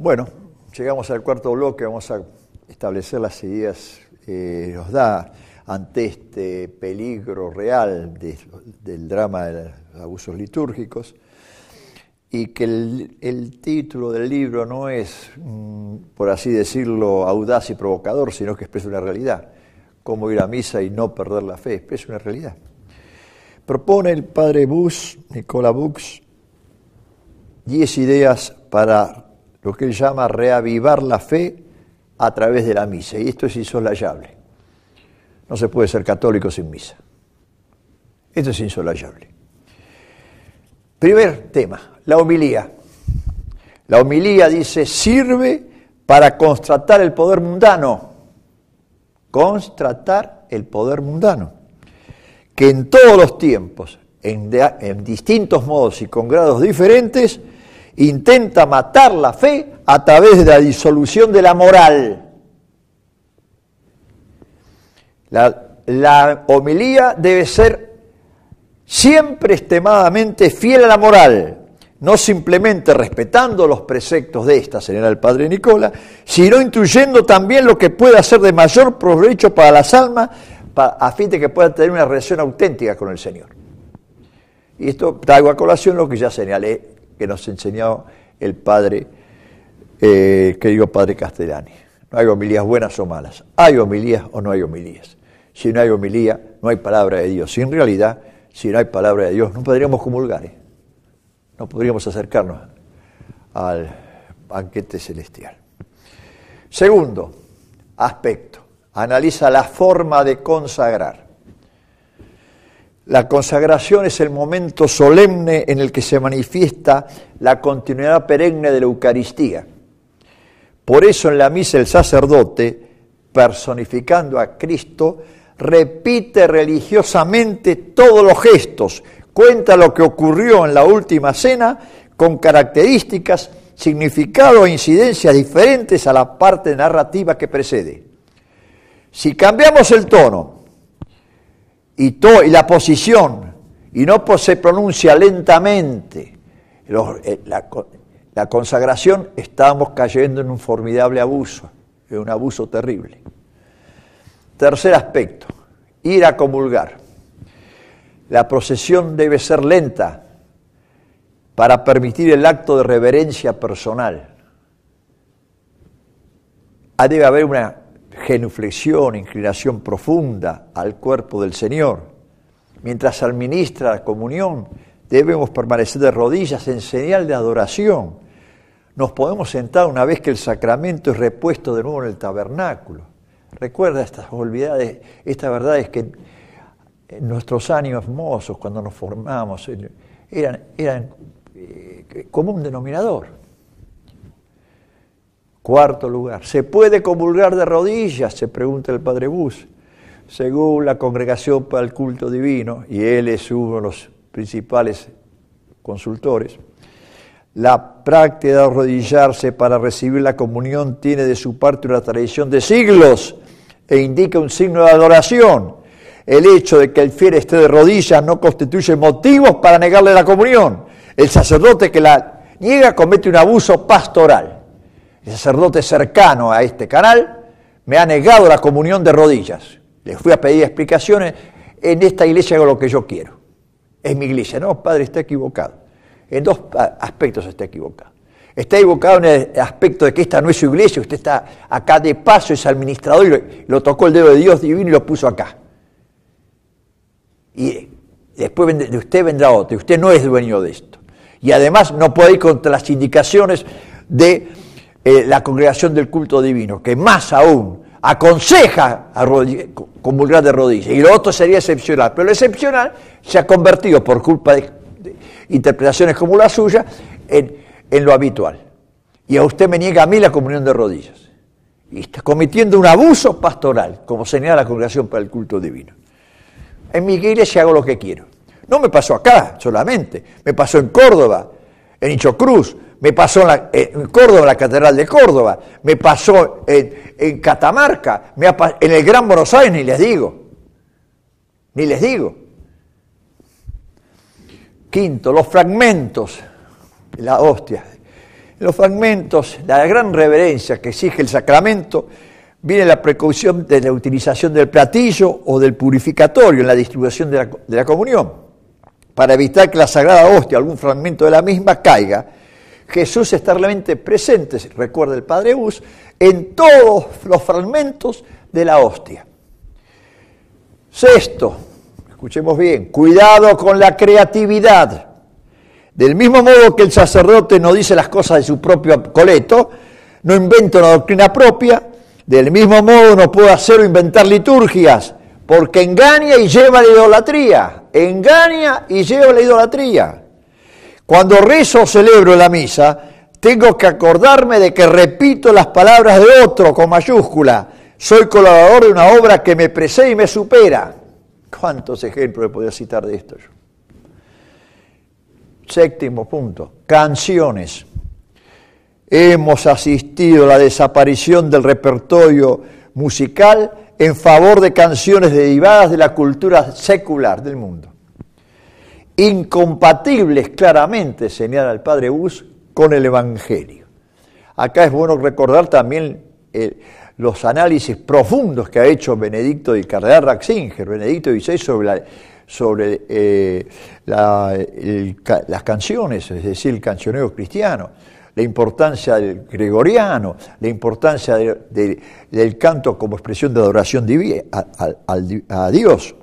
Bueno, llegamos al cuarto bloque, vamos a establecer las ideas que nos da ante este peligro real de, del drama de los abusos litúrgicos, y que el, el título del libro no es, mmm, por así decirlo, audaz y provocador, sino que expresa una realidad. Cómo ir a misa y no perder la fe, expresa una realidad. Propone el padre Bush, Nicola Bush, diez ideas para lo que él llama reavivar la fe a través de la misa, y esto es insolayable. No se puede ser católico sin misa. Esto es insolayable. Primer tema, la homilía. La homilía, dice, sirve para constatar el poder mundano. Constatar el poder mundano. Que en todos los tiempos, en, de, en distintos modos y con grados diferentes, intenta matar la fe a través de la disolución de la moral. La, la homilía debe ser siempre extremadamente fiel a la moral, no simplemente respetando los preceptos de esta, señala el padre Nicola, sino instruyendo también lo que pueda ser de mayor provecho para las almas, pa, a fin de que puedan tener una relación auténtica con el Señor. Y esto traigo a colación lo que ya señalé, que nos enseñó el padre, eh, querido padre Castellani. No hay homilías buenas o malas, hay homilías o no hay homilías. Si no hay homilía, no hay palabra de Dios. Si en realidad, si no hay palabra de Dios, no podríamos comulgar, ¿eh? No podríamos acercarnos al banquete celestial. Segundo aspecto, analiza la forma de consagrar. La consagración es el momento solemne en el que se manifiesta la continuidad perenne de la Eucaristía. Por eso en la misa el sacerdote, personificando a Cristo, repite religiosamente todos los gestos, cuenta lo que ocurrió en la última cena con características, significado e incidencias diferentes a la parte narrativa que precede. Si cambiamos el tono y, to, y la posición y no se pronuncia lentamente los, eh, la, la consagración, estamos cayendo en un formidable abuso, en un abuso terrible. Tercer aspecto, ir a comulgar. La procesión debe ser lenta para permitir el acto de reverencia personal. Debe haber una genuflexión, inclinación profunda al cuerpo del Señor. Mientras administra la comunión, debemos permanecer de rodillas en señal de adoración. Nos podemos sentar una vez que el sacramento es repuesto de nuevo en el tabernáculo. Recuerda estas olvidades, estas verdades que en nuestros años mozos, cuando nos formamos, eran, eran eh, como un denominador. Cuarto lugar, ¿se puede comulgar de rodillas?, se pregunta el padre Bus. Según la Congregación para el Culto Divino, y él es uno de los principales consultores, la práctica de arrodillarse para recibir la comunión tiene de su parte una tradición de siglos e indica un signo de adoración. El hecho de que el fiel esté de rodillas no constituye motivos para negarle la comunión. El sacerdote que la niega comete un abuso pastoral. El sacerdote cercano a este canal me ha negado la comunión de rodillas. Le fui a pedir explicaciones, en esta iglesia hago lo que yo quiero. Es mi iglesia. No, padre, está equivocado. En dos aspectos está equivocado. Está equivocado en el aspecto de que esta no es su iglesia, usted está acá de paso, es administrador y lo, lo tocó el dedo de Dios divino y lo puso acá. Y después de usted vendrá otro, y usted no es dueño de esto. Y además no puede ir contra las indicaciones de eh, la Congregación del Culto Divino, que más aún aconseja a comulgar de rodillas, y lo otro sería excepcional, pero lo excepcional se ha convertido por culpa de, de interpretaciones como la suya en, en lo habitual. Y a usted me niega a mí la comunión de rodillas. Y está cometiendo un abuso pastoral, como señala la Congregación para el Culto Divino. En mi iglesia hago lo que quiero. No me pasó acá solamente, me pasó en Córdoba, en Inchocruz, me pasó en, la, en Córdoba, en la Catedral de Córdoba, me pasó en, en Catamarca, me ha, en el Gran Buenos Aires, ni les digo, ni les digo. Quinto, los fragmentos, la hostia, En los fragmentos, la gran reverencia que exige el sacramento, viene la precaución de la utilización del platillo o del purificatorio en la distribución de la, de la comunión, para evitar que la sagrada hostia o algún fragmento de la misma caiga. Jesús está realmente presente, recuerda el Padre Bus, en todos los fragmentos de la hostia. Sexto, escuchemos bien, cuidado con la creatividad. Del mismo modo que el sacerdote no dice las cosas de su propio coleto, no inventa una doctrina propia, del mismo modo no puede hacer o inventar liturgias, porque engaña y lleva a la idolatría, engaña y lleva a la idolatría. Cuando rezo o celebro la misa, tengo que acordarme de que repito las palabras de otro con mayúscula. Soy colaborador de una obra que me precede y me supera. ¿Cuántos ejemplos le podría citar de esto yo? Séptimo punto, canciones. Hemos asistido a la desaparición del repertorio musical en favor de canciones derivadas de la cultura secular del mundo. Incompatibles claramente, señala el Padre Bus, con el Evangelio. Acá es bueno recordar también eh, los análisis profundos que ha hecho Benedicto y Cardenal Ratzinger, Benedicto dieciséis, sobre, la, sobre eh, la, el, las canciones, es decir, el cancionero cristiano, la importancia del gregoriano, la importancia de, de, del canto como expresión de adoración divina a, a, a Dios.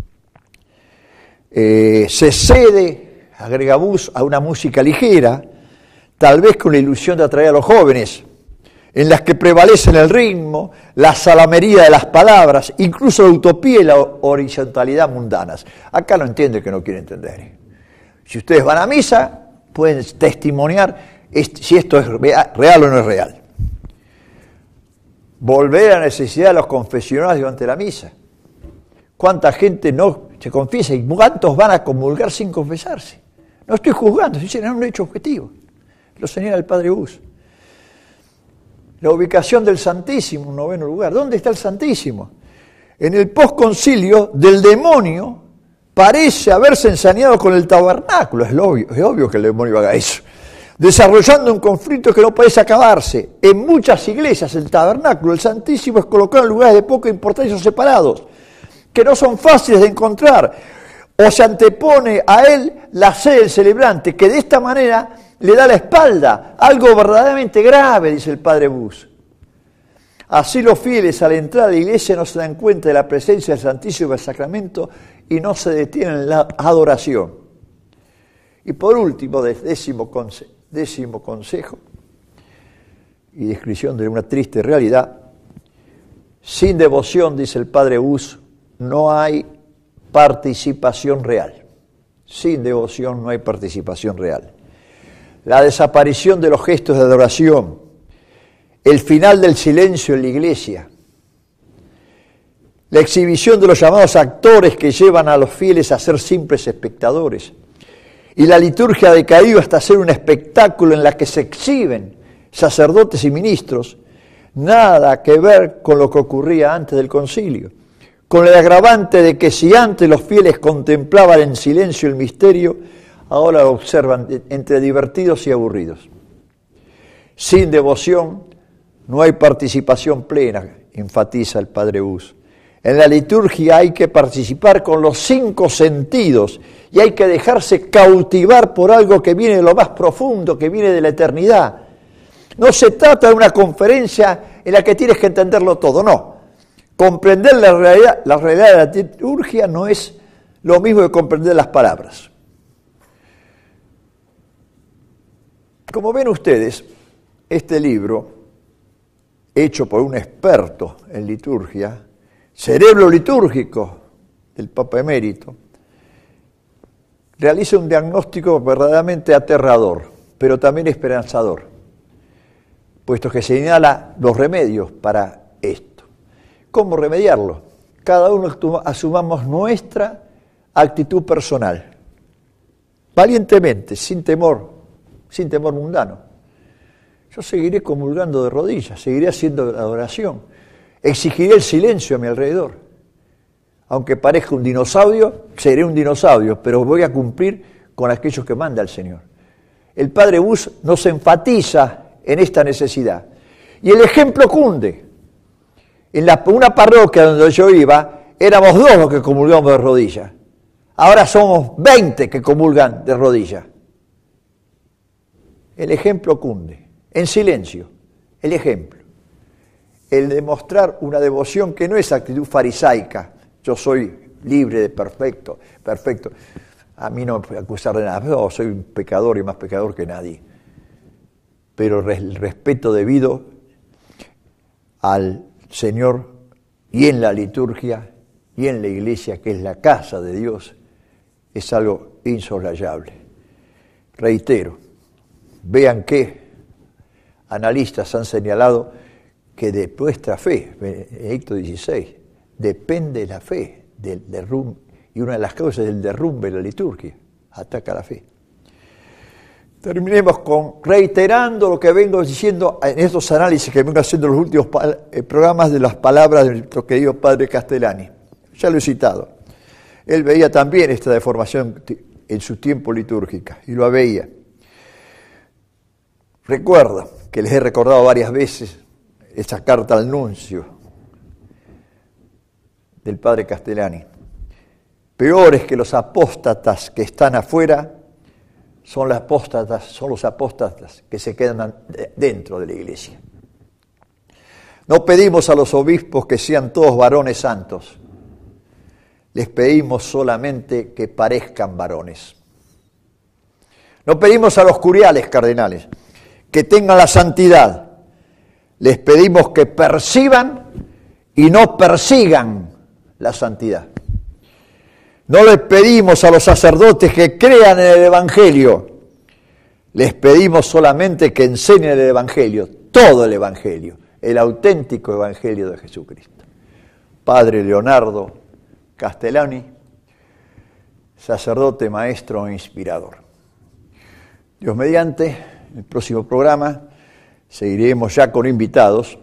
Eh, se cede, agrega Bus, a una música ligera, tal vez con la ilusión de atraer a los jóvenes, en las que prevalecen el ritmo, la salamería de las palabras, incluso la utopía y la horizontalidad mundanas. Acá no entiende el que no quiere entender. Si ustedes van a misa, pueden testimoniar si esto es real o no es real. Volver a la necesidad de los confesionales durante la misa. ¿Cuánta gente no se confiesa y cuántos van a comulgar sin confesarse? No estoy juzgando, estoy diciendo un hecho objetivo. Lo señala el Padre Bus. La ubicación del Santísimo, en noveno lugar. ¿Dónde está el Santísimo? En el posconcilio del demonio parece haberse ensañado con el tabernáculo. Es obvio, es obvio que el demonio haga eso. Desarrollando un conflicto que no parece acabarse. En muchas iglesias el tabernáculo, el Santísimo, es colocado en lugares de poca importancia o separados, que no son fáciles de encontrar, o se antepone a él la sede del celebrante, que de esta manera le da la espalda, algo verdaderamente grave, dice el Padre Bus. Así los fieles a la entrada de la iglesia no se dan cuenta de la presencia del Santísimo Sacramento y no se detienen en la adoración. Y por último, décimo consejo, décimo consejo y descripción de una triste realidad, sin devoción, dice el Padre Bus, no hay participación real. Sin devoción no hay participación real. La desaparición de los gestos de adoración, el final del silencio en la iglesia, la exhibición de los llamados actores que llevan a los fieles a ser simples espectadores, y la liturgia ha decaído hasta ser un espectáculo en la que se exhiben sacerdotes y ministros, nada que ver con lo que ocurría antes del concilio, con el agravante de que si antes los fieles contemplaban en silencio el misterio, ahora lo observan entre divertidos y aburridos. Sin devoción no hay participación plena, enfatiza el Padre Bus. En la liturgia hay que participar con los cinco sentidos y hay que dejarse cautivar por algo que viene de lo más profundo, que viene de la eternidad. No se trata de una conferencia en la que tienes que entenderlo todo, no. Comprender la realidad, la realidad de la liturgia no es lo mismo que comprender las palabras. Como ven ustedes, este libro, hecho por un experto en liturgia, Cerebro litúrgico del Papa Emérito, realiza un diagnóstico verdaderamente aterrador, pero también esperanzador, puesto que señala los remedios para esto. ¿Cómo remediarlo? Cada uno asumamos nuestra actitud personal, valientemente, sin temor, sin temor mundano. Yo seguiré comulgando de rodillas, seguiré haciendo la adoración, exigiré el silencio a mi alrededor. Aunque parezca un dinosaurio, seré un dinosaurio, pero voy a cumplir con aquellos que manda el Señor. el padre Bush nos enfatiza en esta necesidad. Y el ejemplo cunde. En la, una parroquia donde yo iba, éramos dos los que comulgamos de rodillas. Ahora somos veinte que comulgan de rodillas. El ejemplo cunde. En silencio. El ejemplo. El demostrar una devoción que no es actitud farisaica. Yo soy libre de perfecto, perfecto. A mí no me puede acusar de nada. No, soy un pecador y más pecador que nadie. Pero el respeto debido al Señor y en la liturgia y en la iglesia, que es la casa de Dios, es algo insoslayable. Reitero, vean que analistas han señalado que de vuestra fe, Benedicto dieciséis, depende la fe del derrumbe, y una de las causas del derrumbe de la liturgia, ataca la fe. Terminemos con reiterando lo que vengo diciendo en estos análisis que vengo haciendo en los últimos programas de las palabras de nuestro querido padre Castellani. Ya lo he citado. Él veía también esta deformación en su tiempo litúrgica, y lo veía. Recuerda, que les he recordado varias veces, esa carta al nuncio del padre Castellani. Peores que los apóstatas que están afuera son, las apóstatas, son los apóstatas que se quedan dentro de la iglesia. No pedimos a los obispos que sean todos varones santos. Les pedimos solamente que parezcan varones. No pedimos a los curiales cardenales que tengan la santidad. Les pedimos que perciban y no persigan la santidad. No les pedimos a los sacerdotes que crean en el Evangelio. Les pedimos solamente que enseñen el Evangelio, todo el Evangelio, el auténtico Evangelio de Jesucristo. Padre Leonardo Castellani, sacerdote, maestro e inspirador. Dios mediante, en el próximo programa seguiremos ya con invitados.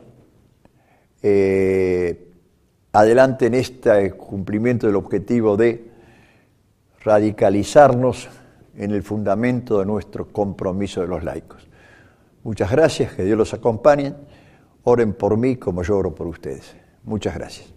Eh, adelante en este cumplimiento del objetivo de radicalizarnos en el fundamento de nuestro compromiso de los laicos. Muchas gracias, que Dios los acompañe. Oren por mí como yo oro por ustedes. Muchas gracias.